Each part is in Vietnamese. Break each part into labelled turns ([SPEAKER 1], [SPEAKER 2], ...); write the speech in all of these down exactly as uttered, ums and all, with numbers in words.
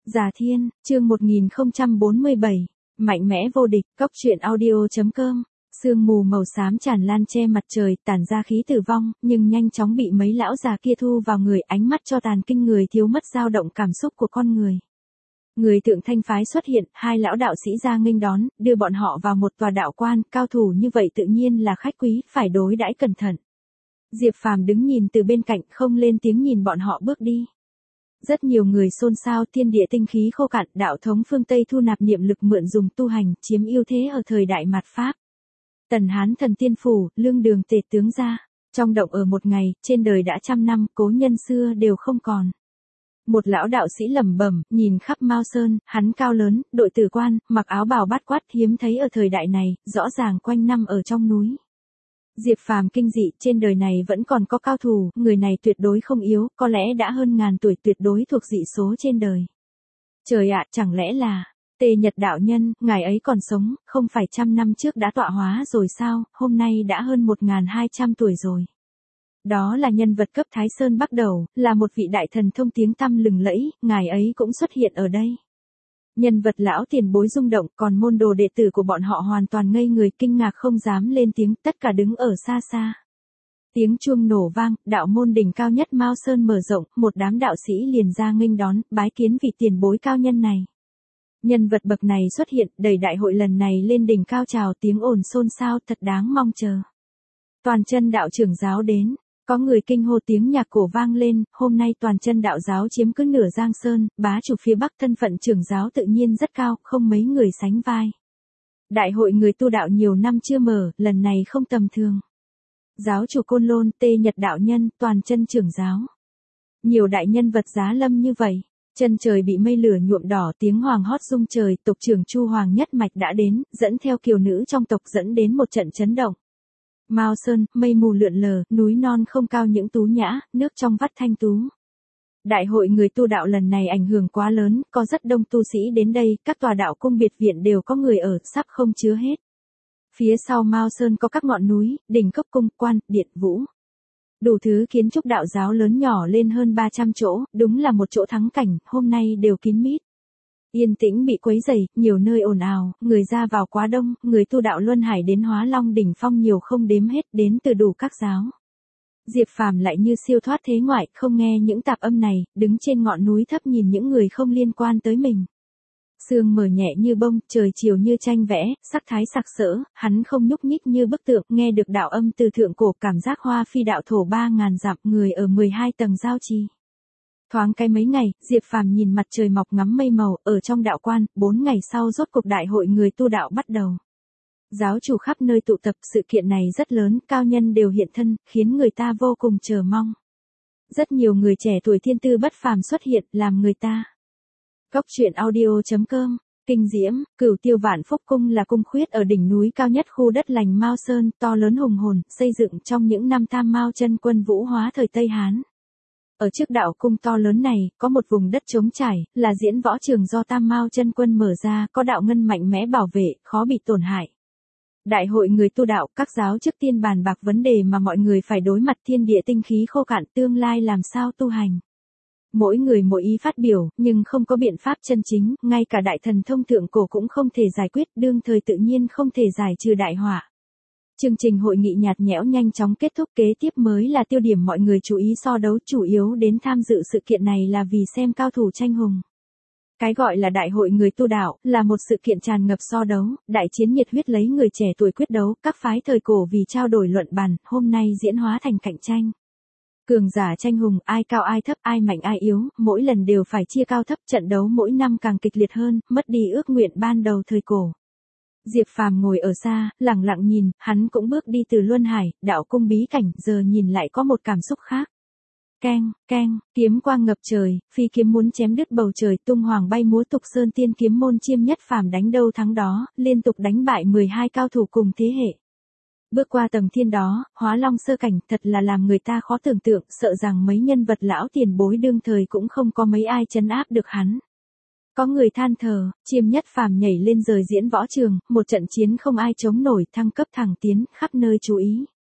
[SPEAKER 1] Già Thiên, chương một nghìn không trăm bốn mươi bảy, mạnh mẽ vô địch, cốc truyện audio.com. Sương mù màu xám tràn lan che mặt trời, tản ra khí tử vong, nhưng nhanh chóng bị mấy lão già kia thu vào người, ánh mắt cho tàn kinh người thiếu mất dao động cảm xúc của con người. Người Tượng Thanh phái xuất hiện, hai lão đạo sĩ ra nghênh đón, đưa bọn họ vào một tòa đạo quan, cao thủ như vậy tự nhiên là khách quý, phải đối đãi cẩn thận. Diệp Phàm đứng nhìn từ bên cạnh, không lên tiếng nhìn bọn họ bước đi. Rất nhiều người xôn xao, thiên địa tinh khí khô cạn, đạo thống phương Tây thu nạp niệm lực mượn dùng tu hành, chiếm ưu thế ở thời đại mạt Pháp. Tần Hán thần tiên phủ, lương đường tề tướng ra, trong động ở một ngày, trên đời đã trăm năm, cố nhân xưa đều không còn. Một lão đạo sĩ lẩm bẩm, nhìn khắp Mao Sơn, hắn cao lớn, đội tử quan, mặc áo bào bát quát hiếm thấy ở thời đại này, rõ ràng quanh năm ở trong núi. Diệp Phàm kinh dị, trên đời này vẫn còn có cao thủ, người này tuyệt đối không yếu, có lẽ đã hơn ngàn tuổi, tuyệt đối thuộc dị số trên đời. Trời ạ, chẳng lẽ là Tề Nhật đạo nhân, ngài ấy còn sống, không phải trăm năm trước đã tọa hóa rồi sao, hôm nay đã hơn một nghìn hai trăm tuổi rồi. Đó là nhân vật cấp Thái Sơn Bắc Đầu, là một vị đại thần thông tiếng tăm lừng lẫy, ngài ấy cũng xuất hiện ở đây. Nhân vật lão tiền bối rung động, còn môn đồ đệ tử của bọn họ hoàn toàn ngây người, kinh ngạc không dám lên tiếng, tất cả đứng ở xa xa. Tiếng chuông nổ vang, đạo môn đỉnh cao nhất Mao Sơn mở rộng, một đám đạo sĩ liền ra nghênh đón, bái kiến vị tiền bối cao nhân này. Nhân vật bậc này xuất hiện, đẩy đại hội lần này lên đỉnh cao trào, tiếng ồn xôn xao, thật đáng mong chờ. Toàn chân đạo trưởng giáo đến. Có người kinh hô, tiếng nhạc cổ vang lên, hôm nay toàn chân đạo giáo chiếm cứ nửa Giang Sơn, bá chủ phía Bắc, thân phận trưởng giáo tự nhiên rất cao, không mấy người sánh vai. Đại hội người tu đạo nhiều năm chưa mở, lần này không tầm thường. Giáo chủ Côn Lôn, Tề Nhật đạo nhân, toàn chân trưởng giáo. Nhiều đại nhân vật giá lâm như vậy, chân trời bị mây lửa nhuộm đỏ, tiếng hoàng hót rung trời, tộc trưởng Chu Hoàng nhất mạch đã đến, dẫn theo kiều nữ trong tộc dẫn đến một trận chấn động. Mao Sơn, mây mù lượn lờ, núi non không cao những tú nhã, nước trong vắt thanh tú. Đại hội người tu đạo lần này ảnh hưởng quá lớn, có rất đông tu sĩ đến đây, các tòa đạo cung biệt viện đều có người ở, sắp không chứa hết. Phía sau Mao Sơn có các ngọn núi, đỉnh cốc cung, quan, điện, vũ. Đủ thứ kiến trúc đạo giáo lớn nhỏ lên hơn ba trăm chỗ, đúng là một chỗ thắng cảnh, hôm nay đều kín mít. Yên tĩnh bị quấy rầy, nhiều nơi ồn ào, người ra vào quá đông, người tu đạo Luân Hải đến Hóa Long đỉnh phong nhiều không đếm hết, đến từ đủ các giáo. Diệp Phàm lại như siêu thoát thế ngoại, không nghe những tạp âm này, đứng trên ngọn núi thấp nhìn những người không liên quan tới mình. Sương mờ nhẹ như bông, trời chiều như tranh vẽ, sắc thái sặc sỡ, hắn không nhúc nhích như bức tượng, nghe được đạo âm từ thượng cổ, cảm giác hoa phi đạo thổ ba ngàn dặm, người ở mười hai tầng giao trì. Thoáng cái mấy ngày, Diệp Phàm nhìn mặt trời mọc ngắm mây màu, ở trong đạo quan, bốn ngày sau rốt cuộc đại hội người tu đạo bắt đầu. Giáo chủ khắp nơi tụ tập, sự kiện này rất lớn, cao nhân đều hiện thân, khiến người ta vô cùng chờ mong. Rất nhiều người trẻ tuổi thiên tư bất phàm xuất hiện, làm người ta. Cốc truyện audio.com, kinh diễm, Cửu Tiêu Vạn Phúc Cung là cung khuyết ở đỉnh núi cao nhất khu đất lành Mao Sơn, to lớn hùng hồn, xây dựng trong những năm Tam Mao chân quân vũ hóa thời Tây Hán. Ở trước đạo cung to lớn này, có một vùng đất trống trải, là diễn võ trường do Tam Mao chân quân mở ra, có đạo ngân mạnh mẽ bảo vệ, khó bị tổn hại. Đại hội người tu đạo, các giáo trước tiên bàn bạc vấn đề mà mọi người phải đối mặt, thiên địa tinh khí khô cạn, tương lai làm sao tu hành. Mỗi người mỗi ý phát biểu, nhưng không có biện pháp chân chính, ngay cả đại thần thông thượng cổ cũng không thể giải quyết, đương thời tự nhiên không thể giải trừ đại họa. Chương trình hội nghị nhạt nhẽo nhanh chóng kết thúc, kế tiếp mới là tiêu điểm mọi người chú ý, so đấu chủ yếu đến tham dự sự kiện này là vì xem cao thủ tranh hùng. Cái gọi là đại hội người tu đạo, là một sự kiện tràn ngập so đấu, đại chiến nhiệt huyết lấy người trẻ tuổi quyết đấu, các phái thời cổ vì trao đổi luận bàn, hôm nay diễn hóa thành cạnh tranh. Cường giả tranh hùng, ai cao ai thấp, ai mạnh ai yếu, mỗi lần đều phải chia cao thấp, trận đấu mỗi năm càng kịch liệt hơn, mất đi ước nguyện ban đầu thời cổ. Diệp Phàm ngồi ở xa, lặng lặng nhìn, hắn cũng bước đi từ Luân Hải, đạo cung bí cảnh, giờ nhìn lại có một cảm xúc khác. Keng, keng, kiếm quang ngập trời, phi kiếm muốn chém đứt bầu trời, tung hoàng bay múa, Tục Sơn tiên kiếm môn chiêm nhất phàm đánh đâu thắng đó, liên tục đánh bại mười hai cao thủ cùng thế hệ. Bước qua tầng thiên đó, Hóa Long sơ cảnh, thật là làm người ta khó tưởng tượng, sợ rằng mấy nhân vật lão tiền bối đương thời cũng không có mấy ai trấn áp được hắn. Có người than thở, chiêm nhất phàm nhảy lên rời diễn võ trường, một trận chiến không ai chống nổi, thăng cấp thẳng tiến, khắp nơi chú ý.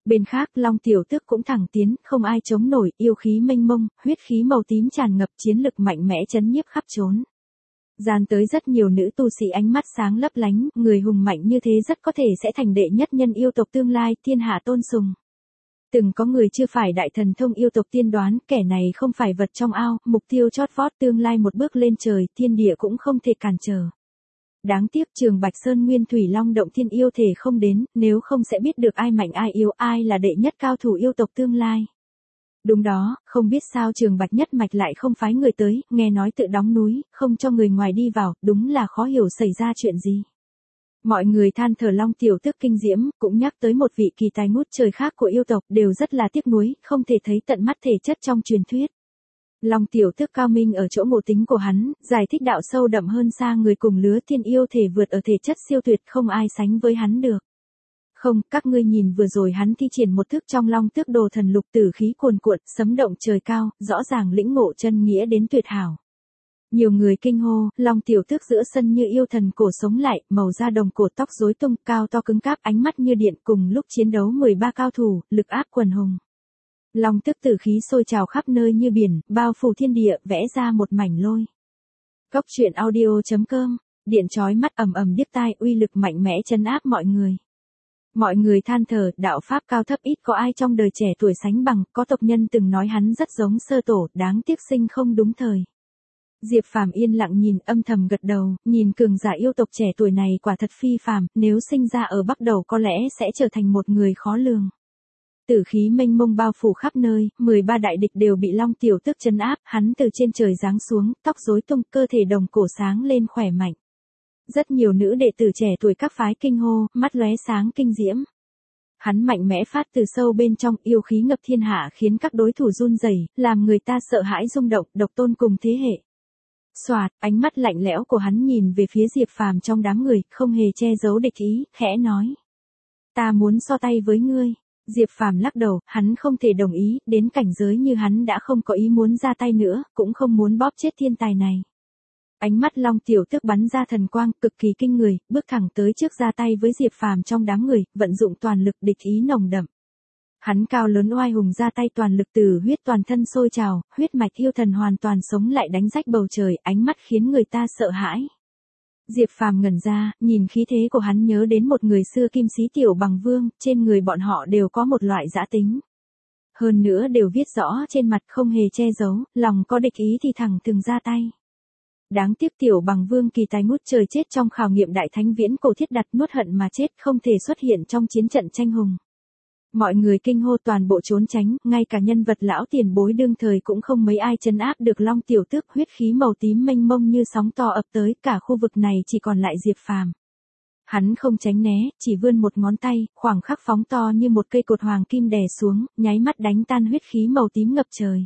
[SPEAKER 1] Bên khác Long Tiểu Tước cũng thẳng tiến, không ai chống nổi, yêu khí mênh mông, huyết khí màu tím tràn ngập, chiến lực mạnh mẽ chấn nhiếp khắp trốn. Gian tới rất nhiều nữ tu sĩ ánh mắt sáng lấp lánh, người hùng mạnh như thế rất có thể sẽ thành đệ nhất nhân yêu tộc tương lai, thiên hạ tôn sùng. Từng có người chưa phải đại thần thông yêu tộc tiên đoán, kẻ này không phải vật trong ao, mục tiêu chót vót tương lai một bước lên trời, thiên địa cũng không thể cản trở. Đáng tiếc Trường Bạch Sơn Nguyên Thủy Long động thiên yêu thể không đến, nếu không sẽ biết được ai mạnh ai yếu, ai là đệ nhất cao thủ yêu tộc tương lai. Đúng đó, không biết sao Trường Bạch nhất mạch lại không phái người tới, nghe nói tự đóng núi, không cho người ngoài đi vào, đúng là khó hiểu xảy ra chuyện gì. Mọi người than thở Long Tiểu Tước kinh diễm, cũng nhắc tới một vị kỳ tài ngút trời khác của yêu tộc, đều rất là tiếc nuối, không thể thấy tận mắt thể chất trong truyền thuyết. Long Tiểu Tước cao minh ở chỗ ngộ tính của hắn, giải thích đạo sâu đậm hơn xa người cùng lứa, thiên yêu thể vượt ở thể chất siêu tuyệt, không ai sánh với hắn được. Không, các ngươi nhìn vừa rồi hắn thi triển một thức trong Long Tước Đồ Thần Lục, tử khí cuồn cuộn, sấm động trời cao, rõ ràng lĩnh ngộ chân nghĩa đến tuyệt hảo. Nhiều người kinh hô, Long Tiểu Tước giữa sân như yêu thần cổ sống lại, màu da đồng cổ, tóc rối tung, cao to cứng cáp, ánh mắt như điện, cùng lúc chiến đấu mười ba cao thủ, lực áp quần hùng. Long Tước tử khí sôi trào khắp nơi như biển, bao phủ thiên địa, vẽ ra một mảnh lôi. Cốc truyện audio chấm com, điện chói mắt ầm ầm điếc tai, uy lực mạnh mẽ trấn áp mọi người. Mọi người than thở, đạo pháp cao thấp ít có ai trong đời trẻ tuổi sánh bằng, có tộc nhân từng nói hắn rất giống sơ tổ, đáng tiếc sinh không đúng thời. Diệp Phàm yên lặng nhìn, âm thầm gật đầu, nhìn cường giả yêu tộc trẻ tuổi này quả thật phi phàm, nếu sinh ra ở Bắc Đầu có lẽ sẽ trở thành một người khó lường. Tử khí mênh mông bao phủ khắp nơi, mười ba đại địch đều bị Long Tiểu Tước trấn áp, hắn từ trên trời giáng xuống, tóc rối tung, cơ thể đồng cổ sáng lên khỏe mạnh. Rất nhiều nữ đệ tử trẻ tuổi các phái kinh hô, mắt lóe sáng kinh diễm. Hắn mạnh mẽ phát từ sâu bên trong, yêu khí ngập thiên hạ khiến các đối thủ run rẩy, làm người ta sợ hãi rung động, độc tôn cùng thế hệ. Soạt, ánh mắt lạnh lẽo của hắn nhìn về phía Diệp Phàm trong đám người, không hề che giấu địch ý, khẽ nói: "Ta muốn so tay với ngươi." Diệp Phàm lắc đầu, hắn không thể đồng ý, đến cảnh giới như hắn đã không có ý muốn ra tay nữa, cũng không muốn bóp chết thiên tài này. Ánh mắt Long Tiểu Tước bắn ra thần quang, cực kỳ kinh người, bước thẳng tới trước ra tay với Diệp Phàm trong đám người, vận dụng toàn lực, địch ý nồng đậm. Hắn cao lớn oai hùng ra tay toàn lực, từ huyết toàn thân sôi trào, huyết mạch yêu thần hoàn toàn sống lại đánh rách bầu trời, ánh mắt khiến người ta sợ hãi. Diệp Phàm ngẩn ra, nhìn khí thế của hắn nhớ đến một người xưa Kim Sĩ Tiểu Bằng Vương, trên người bọn họ đều có một loại dã tính. Hơn nữa đều viết rõ trên mặt, không hề che giấu, lòng có địch ý thì thẳng thừng ra tay. Đáng tiếc Tiểu Bằng Vương kỳ tài ngút trời chết trong khảo nghiệm đại thánh viễn cổ thiết đặt, nuốt hận mà chết, không thể xuất hiện trong chiến trận tranh hùng. Mọi người kinh hô, toàn bộ trốn tránh, ngay cả nhân vật lão tiền bối đương thời cũng không mấy ai trấn áp được Long Tiểu Tước, huyết khí màu tím mênh mông như sóng to ập tới, cả khu vực này chỉ còn lại Diệp Phàm. Hắn không tránh né, chỉ vươn một ngón tay, khoảng khắc phóng to như một cây cột hoàng kim đè xuống, nháy mắt đánh tan huyết khí màu tím ngập trời.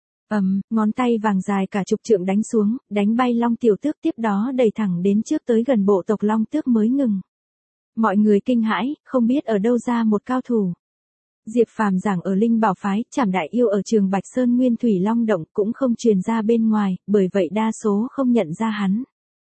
[SPEAKER 1] Ầm, um, ngón tay vàng dài cả chục trượng đánh xuống, đánh bay Long Tiểu Tước, tiếp đó đẩy thẳng đến trước tới gần bộ tộc Long Tước mới ngừng. Mọi người kinh hãi, không biết ở đâu ra một cao thủ. Diệp Phàm giảng ở Linh Bảo phái, Trảm Đại Yêu ở Trường Bạch Sơn Nguyên Thủy Long động cũng không truyền ra bên ngoài, bởi vậy đa số không nhận ra hắn.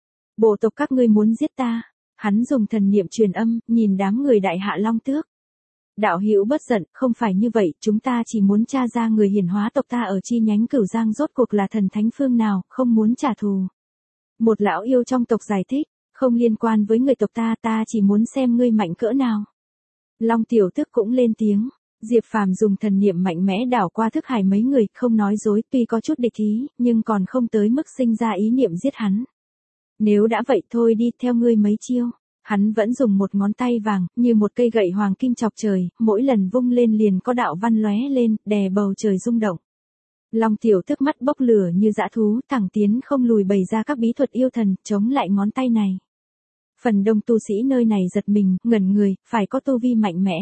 [SPEAKER 1] Bộ tộc các ngươi muốn giết ta? Hắn dùng thần niệm truyền âm, nhìn đám người đại hạ Long Tước. Đạo hữu bất giận, không phải như vậy, chúng ta chỉ muốn tra ra người hiển hóa tộc ta ở chi nhánh Cửu Giang rốt cuộc là thần thánh phương nào, không muốn trả thù. Một lão yêu trong tộc giải thích, không liên quan với người tộc ta, ta chỉ muốn xem ngươi mạnh cỡ nào. Long Tiểu Tước cũng lên tiếng. Diệp Phàm dùng thần niệm mạnh mẽ đảo qua thức hải mấy người, không nói dối, tuy có chút địch ý, nhưng còn không tới mức sinh ra ý niệm giết hắn. Nếu đã vậy thôi đi, theo ngươi mấy chiêu. Hắn vẫn dùng một ngón tay vàng, như một cây gậy hoàng kim chọc trời, mỗi lần vung lên liền có đạo văn lóe lên, đè bầu trời rung động. Long Tiểu Tước mắt bốc lửa như dã thú, thẳng tiến không lùi, bày ra các bí thuật yêu thần, chống lại ngón tay này. Phần đông tu sĩ nơi này giật mình, ngẩn người, phải có tu vi mạnh mẽ.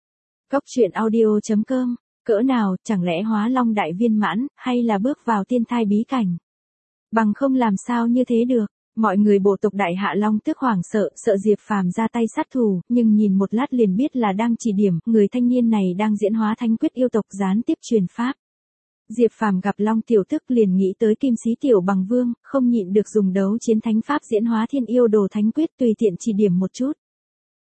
[SPEAKER 1] Cốc truyện audio chấm com, cỡ nào, chẳng lẽ hóa long đại viên mãn, hay là bước vào tiên thai bí cảnh? Bằng không làm sao như thế được, mọi người bộ tộc đại hạ Long Tước hoảng sợ, sợ Diệp Phàm ra tay sát thủ, nhưng nhìn một lát liền biết là đang chỉ điểm, người thanh niên này đang diễn hóa thánh quyết yêu tộc gián tiếp truyền pháp. Diệp Phàm gặp Long Tiểu Tước liền nghĩ tới Kim Sĩ Tiểu Bằng Vương, không nhịn được dùng đấu chiến thánh pháp diễn hóa thiên yêu đồ thánh quyết, tùy tiện chỉ điểm một chút.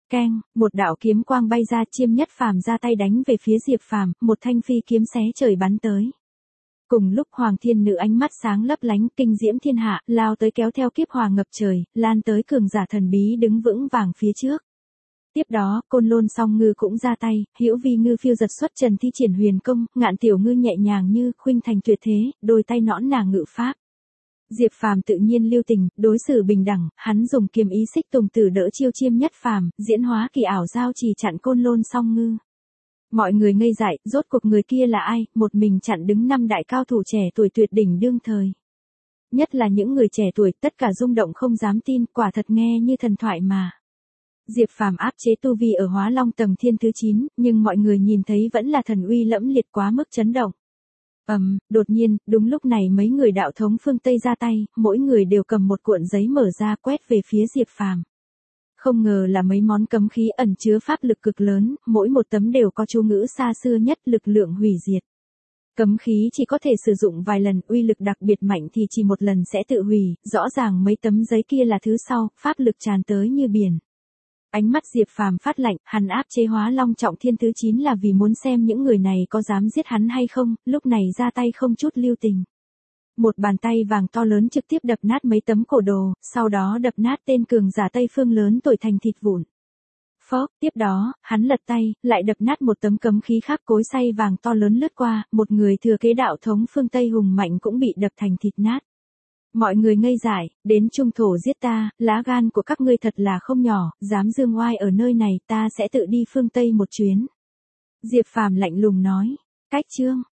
[SPEAKER 1] Keng, một đạo kiếm quang bay ra, Chiêm Nhất Phàm ra tay đánh về phía Diệp Phàm, một thanh phi kiếm xé trời bắn tới. Cùng lúc Hoàng Thiên Nữ ánh mắt sáng lấp lánh, kinh diễm thiên hạ, lao tới kéo theo kiếp hòa ngập trời, lan tới cường giả thần bí đứng vững vàng phía trước. Tiếp đó, Côn Lôn Song Ngư cũng ra tay, Hữu Vi Ngư phiêu giật xuất trần thi triển huyền công, Ngạn Tiểu Ngư nhẹ nhàng như khuynh thành tuyệt thế, đôi tay nõn nà ngự pháp. Diệp Phàm tự nhiên lưu tình, đối xử bình đẳng, hắn dùng kiếm ý xích tùng tử đỡ chiêu Chiêm Nhất Phàm, diễn hóa kỳ ảo giao chỉ chặn Côn Lôn Song Ngư. Mọi người ngây dại, rốt cuộc người kia là ai, một mình chặn đứng năm đại cao thủ trẻ tuổi tuyệt đỉnh đương thời. Nhất là những người trẻ tuổi, tất cả rung động không dám tin, quả thật nghe như thần thoại mà. Diệp Phàm áp chế tu vi ở Hóa Long tầng thiên thứ chín, nhưng mọi người nhìn thấy vẫn là thần uy lẫm liệt quá mức chấn động. Ầm, um, đột nhiên, đúng lúc này mấy người đạo thống phương Tây ra tay, mỗi người đều cầm một cuộn giấy mở ra quét về phía Diệp Phàm. Không ngờ là mấy món cấm khí ẩn chứa pháp lực cực lớn, mỗi một tấm đều có chú ngữ xa xưa nhất, lực lượng hủy diệt. Cấm khí chỉ có thể sử dụng vài lần, uy lực đặc biệt mạnh thì chỉ một lần sẽ tự hủy, rõ ràng mấy tấm giấy kia là thứ sau, pháp lực tràn tới như biển. Ánh mắt Diệp Phàm phát lạnh, hắn áp chế Hóa Long trọng thiên thứ chín là vì muốn xem những người này có dám giết hắn hay không, lúc này ra tay không chút lưu tình. Một bàn tay vàng to lớn trực tiếp đập nát mấy tấm cổ đồ, sau đó đập nát tên cường giả Tây Phương lớn tuổi thành thịt vụn. Phốc, tiếp đó, hắn lật tay, lại đập nát một tấm cấm khí khác, cối xay vàng to lớn lướt qua, một người thừa kế đạo thống phương Tây hùng mạnh cũng bị đập thành thịt nát. Mọi người ngây dại, đến trung thổ giết ta, lá gan của các ngươi thật là không nhỏ, dám dương oai ở nơi này, ta sẽ tự đi phương Tây một chuyến. Diệp Phàm lạnh lùng nói, cách chương.